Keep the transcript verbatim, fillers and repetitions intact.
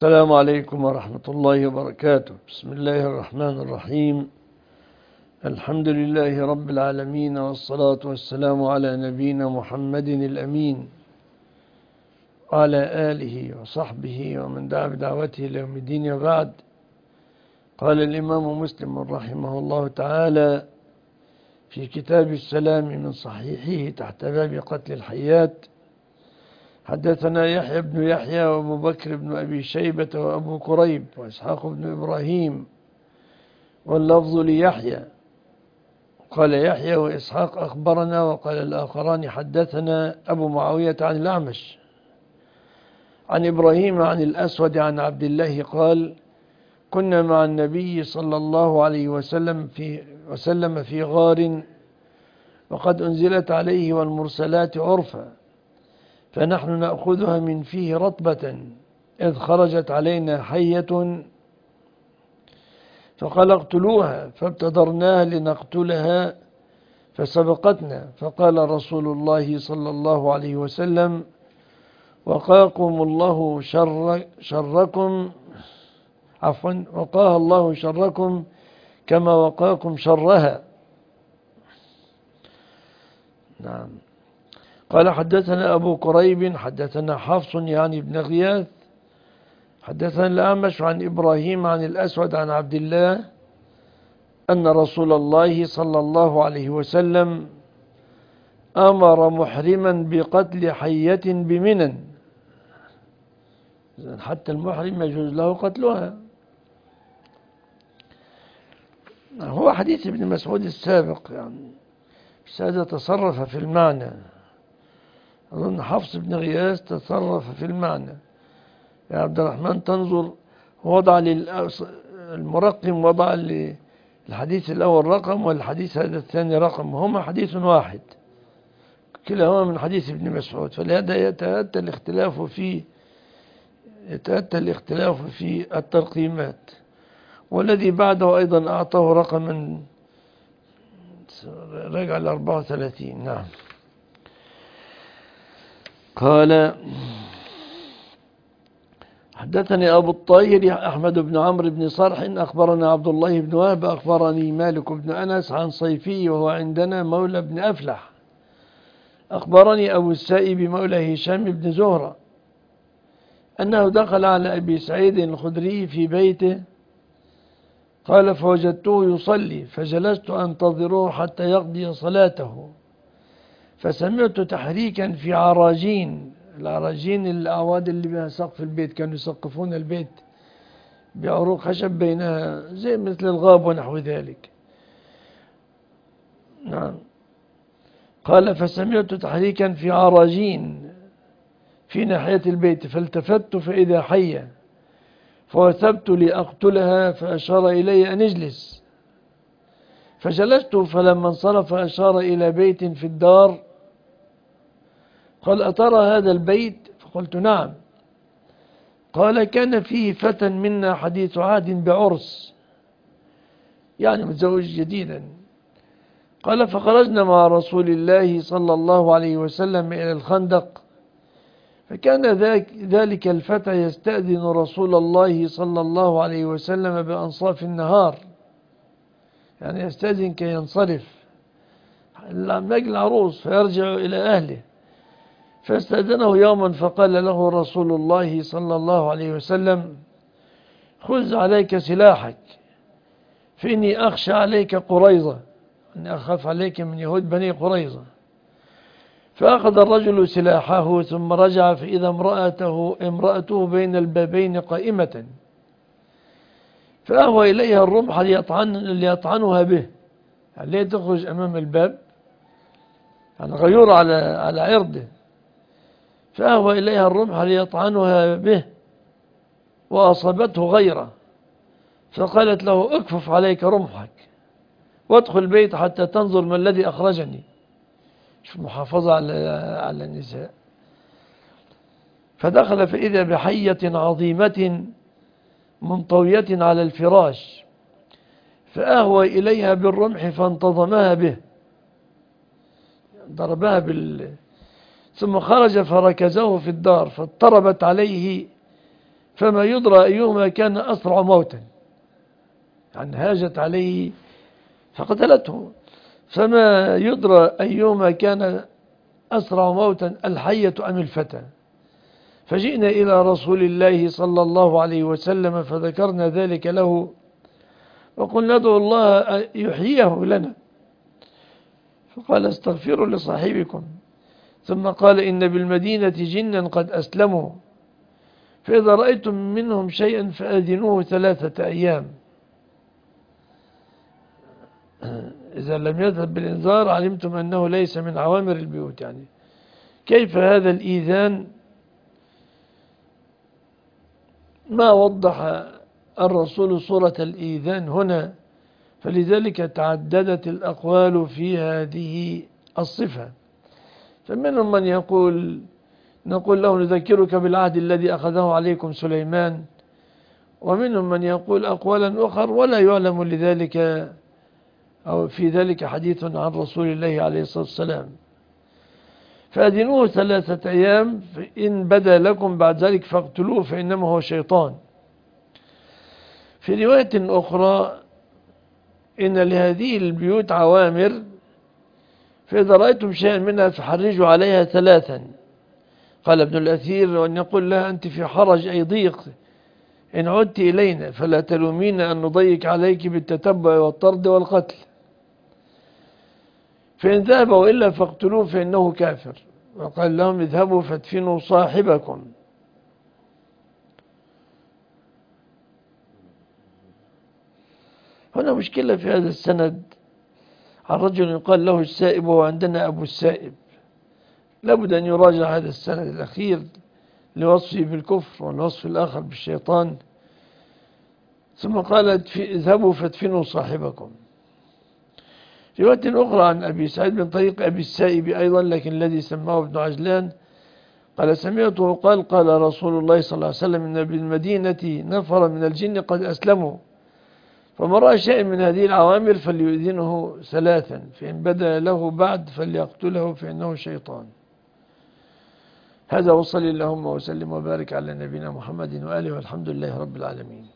السلام عليكم ورحمة الله وبركاته. بسم الله الرحمن الرحيم. الحمد لله رب العالمين، والصلاة والسلام على نبينا محمد الأمين وعلى آله وصحبه ومن دعا بدعوته إلى يوم الدين. وبعد، قال الإمام مسلم رحمه الله تعالى في كتاب السلام من صحيحه تحت باب قتل الحيات: حدثنا يحيى بن يحيى وأبو بكر بن أبي شيبة وأبو كريب وإسحاق بن إبراهيم، واللفظ ليحيى. قال يحيى وإسحاق أخبرنا، وقال الآخران حدثنا أبو معاوية عن الأعمش عن إبراهيم عن الأسود عن عبد الله قال: كنا مع النبي صلى الله عليه وسلم في وسلم في غار، وقد أنزلت عليه والمرسلات عرفا، فنحن نأخذها من فيه رطبة، إذ خرجت علينا حية فقال: اقتلوها، فابتدرناها لنقتلها فسبقتنا، فقال رسول الله صلى الله عليه وسلم: وقاكم الله شر شركم عفوا وقاها الله شركم كما وقاكم شرها. نعم. قال: حدثنا أبو كريب حدثنا حفص يعني ابن غياث حدثنا الأعمش عن إبراهيم عن الأسود عن عبد الله أن رسول الله صلى الله عليه وسلم أمر محرما بقتل حية بمنى. حتى المحرم يجوز له قتلها. هو حديث ابن مسعود السابق، يعني بس هذا تصرف في المعنى. أظن حفص بن غياث تصرف في المعنى. يا عبد الرحمن تنظر، وضع المرقم وضع للحديث الأول رقم والحديث هذا الثاني رقم، هما حديث واحد كلاهما من حديث ابن مسعود، فلهذا يتأتى الاختلاف في يتأتى الاختلاف في الترقيمات. والذي بعده أيضا أعطاه رقما رجع ل أربعة وثلاثين. نعم. قال: حدثني أبو الطاهر أحمد بن عمرو بن صرح أخبرنا عبد الله بن وهب أخبرني مالك بن أنس عن صيفي وهو عندنا مولى بن أفلح أخبرني أبو السائب مولى هشام بن زهرة أنه دخل على أبي سعيد الخدري في بيته، قال: فوجدته يصلي فجلست أنتظره حتى يقضي صلاته، فسمعت تحريكا في عراجين. العراجين الأعواد اللي بها سقف البيت، كانوا يسقفون البيت بعروق خشب بينها زي مثل الغاب ونحو ذلك. نعم. قال: فسمعت تحريكا في عراجين في ناحية البيت، فالتفت فإذا حية، فوثبت لأقتلها، فأشار إلي أن اجلس، فجلست، فلما انصرف أشار إلى بيت في الدار، قال: أترى هذا البيت؟ فقلت: نعم. قال: كان فيه فتى منا حديث عهد بعرس، يعني متزوج جديدا. قال: فخرجنا مع رسول الله صلى الله عليه وسلم إلى الخندق، فكان ذلك الفتى يستأذن رسول الله صلى الله عليه وسلم بأنصاف النهار، يعني يستأذن كي ينصرف مجل العروس فيرجع إلى أهله. فاستأذنه يوما فقال له رسول الله صلى الله عليه وسلم: خذ عليك سلاحك، فإني أخشى عليك قريظة، أني أخاف عليك من يهود بني قريظة. فأخذ الرجل سلاحه ثم رجع، فإذا امرأته, امرأته بين البابين قائمة، فأهوى إليها الرمح ليطعن ليطعنها به، يعني تخرج أمام الباب، يعني غيور على على عرضه، فأهوى إليها الرمح ليطعنها به، وأصابته غيره، فقالت له: اكفف عليك رمحك وادخل البيت حتى تنظر ما الذي أخرجني. شوف محافظة على على النساء. فدخل فإذا بحية عظيمة منطوية على الفراش، فأهوى إليها بالرمح فانتظمها به، ضربها بال ثم خرج فركزه في الدار، فاضطربت عليه فما يدرى أيهما كان أسرع موتا، يعني هاجت عليه فقتلته، فما يدرى أيهما كان أسرع موتا الحية أم الفتى. فجئنا إلى رسول الله صلى الله عليه وسلم فذكرنا ذلك له، وقلنا ندعو الله أن يحييه لنا، فقال استغفروا لصاحبكم، ثم قال إن بالمدينة جنا قد أسلموا، فإذا رأيتم منهم شيئا فأذنوه ثلاثة أيام، إذا لم يذهب بالإنذار علمتم أنه ليس من عوامر البيوت. يعني كيف هذا الإيذان؟ ما وضح الرسول صورة الإيذان هنا، فلذلك تعددت الأقوال في هذه الصفة. فمنهم من يقول نقول له نذكرك بالعهد الذي أخذه عليكم سليمان، ومنهم من يقول أقوالا أخر ولا يعلم لذلك أو في ذلك حديث عن رسول الله عليه الصلاة والسلام. فأذنوه ثلاثة أيام، فإن بدا لكم بعد ذلك فاقتلوه فإنما هو شيطان. في رواية أخرى إن لهذه البيوت عوامر، فإذا رأيتم شيئا منها فحرجوا عليها ثلاثا. قال ابن الأثير وأن يقول لها أنت في حرج أي ضيق، إن عدت إلينا فلا تلومين أن نضيق عليك بالتتبع والطرد والقتل، فإن ذهب وإلا فاقتلوه فإنه كافر. وقال لهم اذهبوا فادفنوا صاحبكم. هنا مشكلة في هذا السند عن رجل يقال له السائب، وعندنا أبو السائب، لابد أن يراجع هذا السند الأخير لوصفه بالكفر والوصف الآخر بالشيطان. ثم قال اذهبوا فادفنوا صاحبكم. رواية أخرى عن أبي سعيد من طريق أبي السائب أيضا، لكن الذي سماه ابن عجلان قال سمعته قال قال رسول الله صلى الله عليه وسلم إن بالمدينة نفر من الجن قد أسلموا، فمن رأى شيء من هذه العوامر فليؤذنه ثلاثا، فإن بدا له بعد فليقتله فإنه شيطان. هذا وصلي اللهم وسلم وبارك على نبينا محمد وآله، والحمد لله رب العالمين.